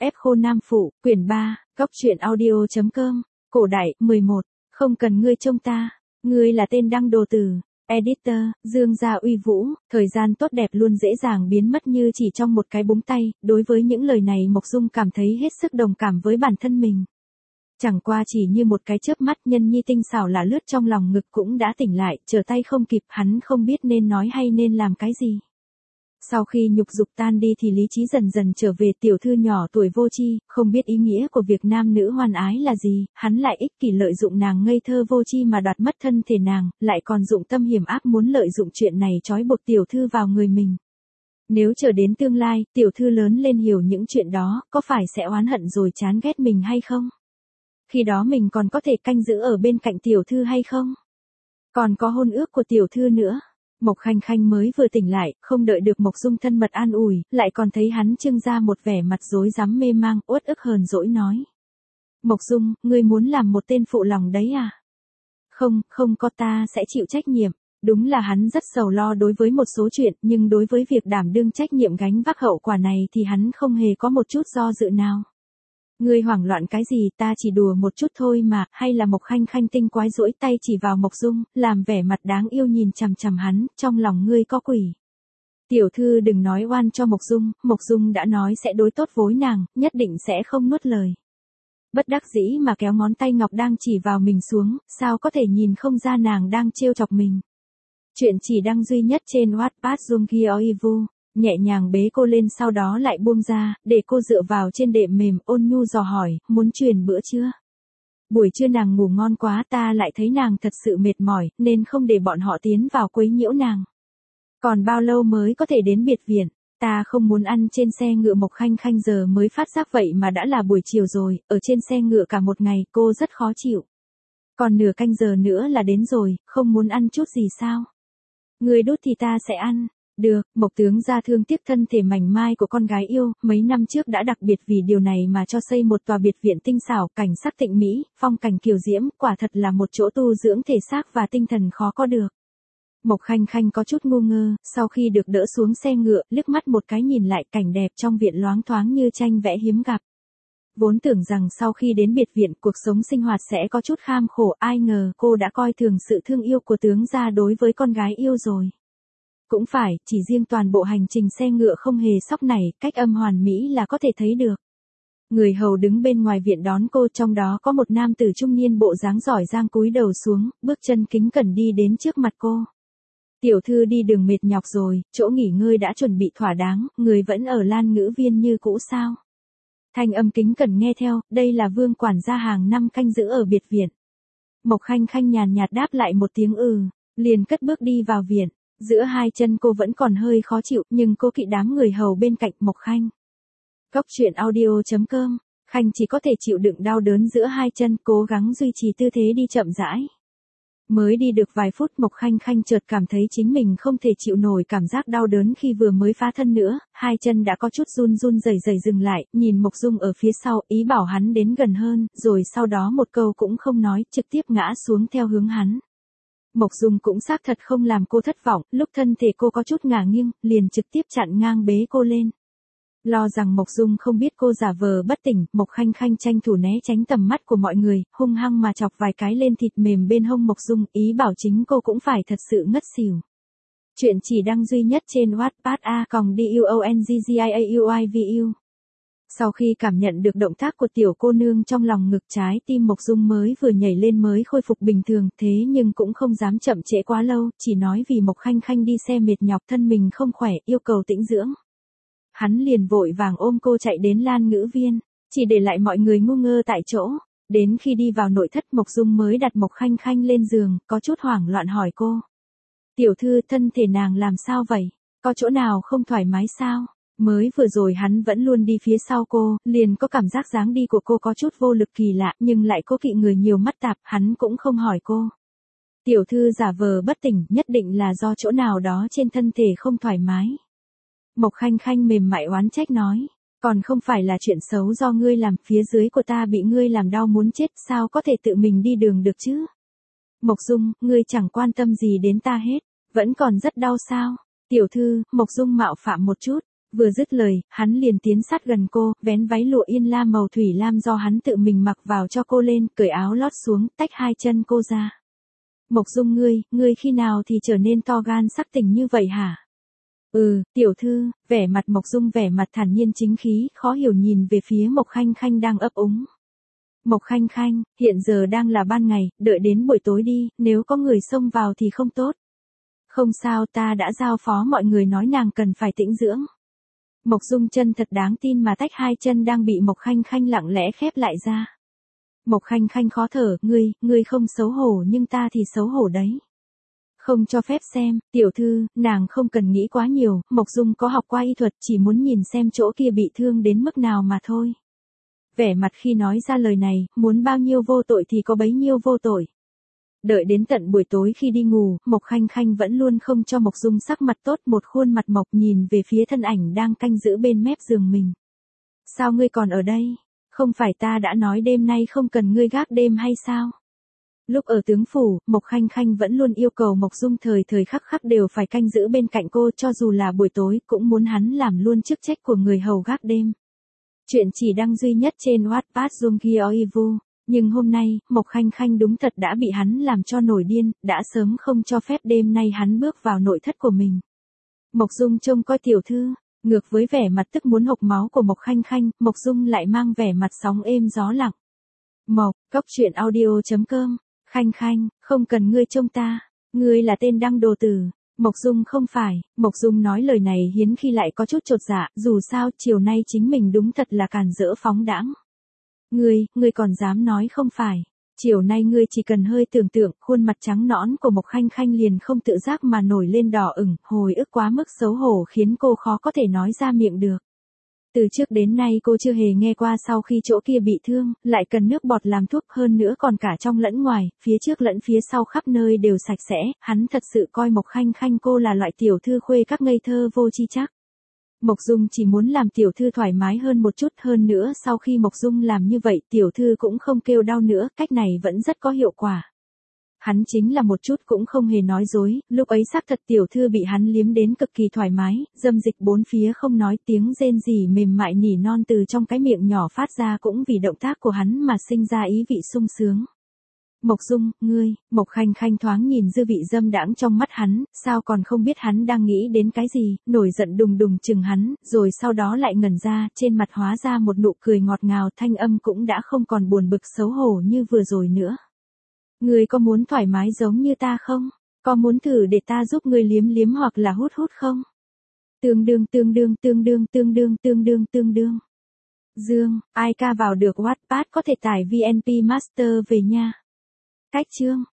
ép khô nam phụ, quyển 3, góc truyện audio.com, cổ đại, 11, không cần ngươi trông ta, ngươi là tên đăng đồ tử. Editor, Dương Gia Uy Vũ, thời gian tốt đẹp luôn dễ dàng biến mất như chỉ trong một cái búng tay, đối với những lời này Mộc Dung cảm thấy hết sức đồng cảm với bản thân mình. Chẳng qua chỉ như một cái chớp mắt nhân nhi tinh xảo là lướt trong lòng ngực cũng đã tỉnh lại, trở tay không kịp, hắn không biết nên nói hay nên làm cái gì. Sau khi nhục dục tan đi thì lý trí dần dần trở về, tiểu thư nhỏ tuổi vô tri, không biết ý nghĩa của việc nam nữ hoan ái là gì, hắn lại ích kỷ lợi dụng nàng ngây thơ vô tri mà đoạt mất thân thể nàng, lại còn dụng tâm hiểm ác muốn lợi dụng chuyện này trói buộc tiểu thư vào người mình. Nếu chờ đến tương lai, tiểu thư lớn lên hiểu những chuyện đó, có phải sẽ oán hận rồi chán ghét mình hay không? Khi đó mình còn có thể canh giữ ở bên cạnh tiểu thư hay không? Còn có hôn ước của tiểu thư nữa. Mộc Khanh Khanh mới vừa tỉnh lại, không đợi được Mộc Dung thân mật an ủi, lại còn thấy hắn trưng ra một vẻ mặt rối rắm mê mang, uất ức hờn dỗi nói. Mộc Dung, ngươi muốn làm một tên phụ lòng đấy à? Không có, ta sẽ chịu trách nhiệm. Đúng là hắn rất sầu lo đối với một số chuyện, nhưng đối với việc đảm đương trách nhiệm gánh vác hậu quả này thì hắn không hề có một chút do dự nào. Ngươi hoảng loạn cái gì, ta chỉ đùa một chút thôi mà, hay là Mộc Khanh Khanh tinh quái duỗi tay chỉ vào Mộc Dung, làm vẻ mặt đáng yêu nhìn chằm chằm hắn, trong lòng ngươi có quỷ. Tiểu thư đừng nói oan cho Mộc Dung đã nói sẽ đối tốt với nàng, nhất định sẽ không nuốt lời. Bất đắc dĩ mà kéo ngón tay ngọc đang chỉ vào mình xuống, sao có thể nhìn không ra nàng đang trêu chọc mình. Chuyện chỉ đăng duy nhất trên Wattpad Jungkyo Ivu. Nhẹ nhàng bế cô lên sau đó lại buông ra, để cô dựa vào trên đệm mềm, ôn nhu dò hỏi, muốn truyền bữa chưa? Buổi trưa nàng ngủ ngon quá, ta lại thấy nàng thật sự mệt mỏi, nên không để bọn họ tiến vào quấy nhiễu nàng. Còn bao lâu mới có thể đến biệt viện? Ta không muốn ăn trên xe ngựa. Mộc Khanh Khanh giờ mới phát giác vậy mà đã là buổi chiều rồi, ở trên xe ngựa cả một ngày, cô rất khó chịu. Còn nửa canh giờ nữa là đến rồi, không muốn ăn chút gì sao? Người đút thì ta sẽ ăn. Được, Mộc tướng gia thương tiếc thân thể mảnh mai của con gái yêu, mấy năm trước đã đặc biệt vì điều này mà cho xây một tòa biệt viện tinh xảo, cảnh sắc tịnh mỹ, phong cảnh kiều diễm, quả thật là một chỗ tu dưỡng thể xác và tinh thần khó có được. Mộc Khanh Khanh có chút ngu ngơ, sau khi được đỡ xuống xe ngựa, liếc mắt một cái nhìn lại cảnh đẹp trong viện loáng thoáng như tranh vẽ hiếm gặp. Vốn tưởng rằng sau khi đến biệt viện cuộc sống sinh hoạt sẽ có chút kham khổ, ai ngờ cô đã coi thường sự thương yêu của tướng gia đối với con gái yêu rồi. Cũng phải, chỉ riêng toàn bộ hành trình xe ngựa không hề sóc này, cách âm hoàn mỹ là có thể thấy được. Người hầu đứng bên ngoài viện đón cô, trong đó có một nam tử trung niên bộ dáng giỏi giang cúi đầu xuống, bước chân kính cẩn đi đến trước mặt cô. Tiểu thư đi đường mệt nhọc rồi, chỗ nghỉ ngơi đã chuẩn bị thỏa đáng, người vẫn ở Lan Ngữ Viên như cũ sao? Thanh âm kính cẩn nghe theo, đây là Vương quản gia hàng năm canh giữ ở biệt viện. Mộc Khanh Khanh nhàn nhạt đáp lại một tiếng liền cất bước đi vào viện. Giữa hai chân cô vẫn còn hơi khó chịu, nhưng cô kỵ đám người hầu bên cạnh. Mộc Khanh. Góc truyện audio.com, Khanh chỉ có thể chịu đựng đau đớn giữa hai chân, cố gắng duy trì tư thế đi chậm rãi. Mới đi được vài phút Mộc Khanh Khanh chợt cảm thấy chính mình không thể chịu nổi cảm giác đau đớn khi vừa mới phá thân nữa, hai chân đã có chút run run rẩy rẩy dừng lại, nhìn Mộc Dung ở phía sau, ý bảo hắn đến gần hơn, rồi sau đó một câu cũng không nói, trực tiếp ngã xuống theo hướng hắn. Mộc Dung cũng xác thật không làm cô thất vọng, lúc thân thể cô có chút ngả nghiêng, liền trực tiếp chặn ngang bế cô lên. Lo rằng Mộc Dung không biết cô giả vờ bất tỉnh, Mộc Khanh Khanh tranh thủ né tránh tầm mắt của mọi người, hung hăng mà chọc vài cái lên thịt mềm bên hông Mộc Dung, ý bảo chính cô cũng phải thật sự ngất xỉu. Chuyện chỉ đăng duy nhất trên Wattpad a.duonggiauivu. Sau khi cảm nhận được động tác của tiểu cô nương trong lòng ngực, trái tim Mộc Dung mới vừa nhảy lên mới khôi phục bình thường, thế nhưng cũng không dám chậm trễ quá lâu, chỉ nói vì Mộc Khanh Khanh đi xe mệt nhọc thân mình không khỏe, yêu cầu tĩnh dưỡng. Hắn liền vội vàng ôm cô chạy đến Lan Ngữ Viên, chỉ để lại mọi người ngu ngơ tại chỗ. Đến khi đi vào nội thất Mộc Dung mới đặt Mộc Khanh Khanh lên giường, có chút hoảng loạn hỏi cô. Tiểu thư, thân thể nàng làm sao vậy? Có chỗ nào không thoải mái sao? Mới vừa rồi hắn vẫn luôn đi phía sau cô, liền có cảm giác dáng đi của cô có chút vô lực kỳ lạ, nhưng lại cố kỵ người nhiều mắt tạp, hắn cũng không hỏi cô. Tiểu thư giả vờ bất tỉnh, nhất định là do chỗ nào đó trên thân thể không thoải mái. Mộc Khanh Khanh mềm mại oán trách nói, còn không phải là chuyện xấu do ngươi làm, phía dưới của ta bị ngươi làm đau muốn chết, sao có thể tự mình đi đường được chứ? Mộc Dung, ngươi chẳng quan tâm gì đến ta hết, vẫn còn rất đau sao? Tiểu thư, Mộc Dung mạo phạm một chút, Vừa dứt lời, hắn liền tiến sát gần cô, vén váy lụa yên lam màu thủy lam do hắn tự mình mặc vào cho cô lên, cởi áo lót xuống, tách hai chân cô ra. Mộc Dung ngươi khi nào thì trở nên to gan sắc tình như vậy hả? Tiểu thư, vẻ mặt Mộc Dung vẻ mặt thản nhiên chính khí, khó hiểu nhìn về phía Mộc Khanh Khanh đang ấp úng. Mộc Khanh Khanh, hiện giờ đang là ban ngày, đợi đến buổi tối đi, nếu có người xông vào thì không tốt. Không sao, ta đã giao phó mọi người nói nàng cần phải tĩnh dưỡng. Mộc Dung chân thật đáng tin mà tách hai chân đang bị Mộc Khanh Khanh lặng lẽ khép lại ra. Mộc Khanh Khanh khó thở, ngươi không xấu hổ nhưng ta thì xấu hổ đấy. Không cho phép xem, tiểu thư, nàng không cần nghĩ quá nhiều, Mộc Dung có học qua y thuật, chỉ muốn nhìn xem chỗ kia bị thương đến mức nào mà thôi. Vẻ mặt khi nói ra lời này, muốn bao nhiêu vô tội thì có bấy nhiêu vô tội. Đợi đến tận buổi tối khi đi ngủ, Mộc Khanh Khanh vẫn luôn không cho Mộc Dung sắc mặt tốt, một khuôn mặt mộc nhìn về phía thân ảnh đang canh giữ bên mép giường mình. Sao ngươi còn ở đây? Không phải ta đã nói đêm nay không cần ngươi gác đêm hay sao? Lúc ở tướng phủ, Mộc Khanh Khanh vẫn luôn yêu cầu Mộc Dung thời thời khắc khắc đều phải canh giữ bên cạnh cô, cho dù là buổi tối cũng muốn hắn làm luôn chức trách của người hầu gác đêm. Chuyện chỉ đăng duy nhất trên Wattpad Junggyeoivu, nhưng hôm nay, Mộc Khanh Khanh đúng thật đã bị hắn làm cho nổi điên, đã sớm không cho phép đêm nay hắn bước vào nội thất của mình. Mộc Dung trông coi tiểu thư, ngược với vẻ mặt tức muốn hộc máu của Mộc Khanh Khanh, Mộc Dung lại mang vẻ mặt sóng êm gió lặng. Mộc, cóc truyện audio.com, Khanh Khanh, không cần ngươi trông ta, ngươi là tên đăng đồ tử. Mộc Dung không phải, Mộc Dung nói lời này hiếm khi lại có chút chột dạ, dù sao chiều nay chính mình đúng thật là càn rỡ phóng đãng. Ngươi còn dám nói không phải. Chiều nay ngươi chỉ cần hơi tưởng tượng, khuôn mặt trắng nõn của Mộc Khanh Khanh liền không tự giác mà nổi lên đỏ ửng, hồi ức quá mức xấu hổ khiến cô khó có thể nói ra miệng được. Từ trước đến nay cô chưa hề nghe qua sau khi chỗ kia bị thương, lại cần nước bọt làm thuốc, hơn nữa còn cả trong lẫn ngoài, phía trước lẫn phía sau khắp nơi đều sạch sẽ, hắn thật sự coi Mộc Khanh Khanh cô là loại tiểu thư khuê các ngây thơ vô tri chắc. Mộc Dung chỉ muốn làm tiểu thư thoải mái hơn một chút, hơn nữa sau khi Mộc Dung làm như vậy tiểu thư cũng không kêu đau nữa, cách này vẫn rất có hiệu quả. Hắn chính là một chút cũng không hề nói dối, lúc ấy xác thật tiểu thư bị hắn liếm đến cực kỳ thoải mái, dâm dịch bốn phía không nói, tiếng rên rỉ mềm mại nỉ non từ trong cái miệng nhỏ phát ra cũng vì động tác của hắn mà sinh ra ý vị sung sướng. Mộc Dung, ngươi, Mộc Khanh Khanh thoáng nhìn dư vị dâm đãng trong mắt hắn, sao còn không biết hắn đang nghĩ đến cái gì, nổi giận đùng đùng chừng hắn, rồi sau đó lại ngẩn ra, trên mặt hóa ra một nụ cười ngọt ngào, thanh âm cũng đã không còn buồn bực xấu hổ như vừa rồi nữa. Ngươi có muốn thoải mái giống như ta không? Có muốn thử để ta giúp ngươi liếm liếm hoặc là hút hút không? Tương đương. Dương, ai ca vào được Wattpad có thể tải VNP Master về nha. Cách chương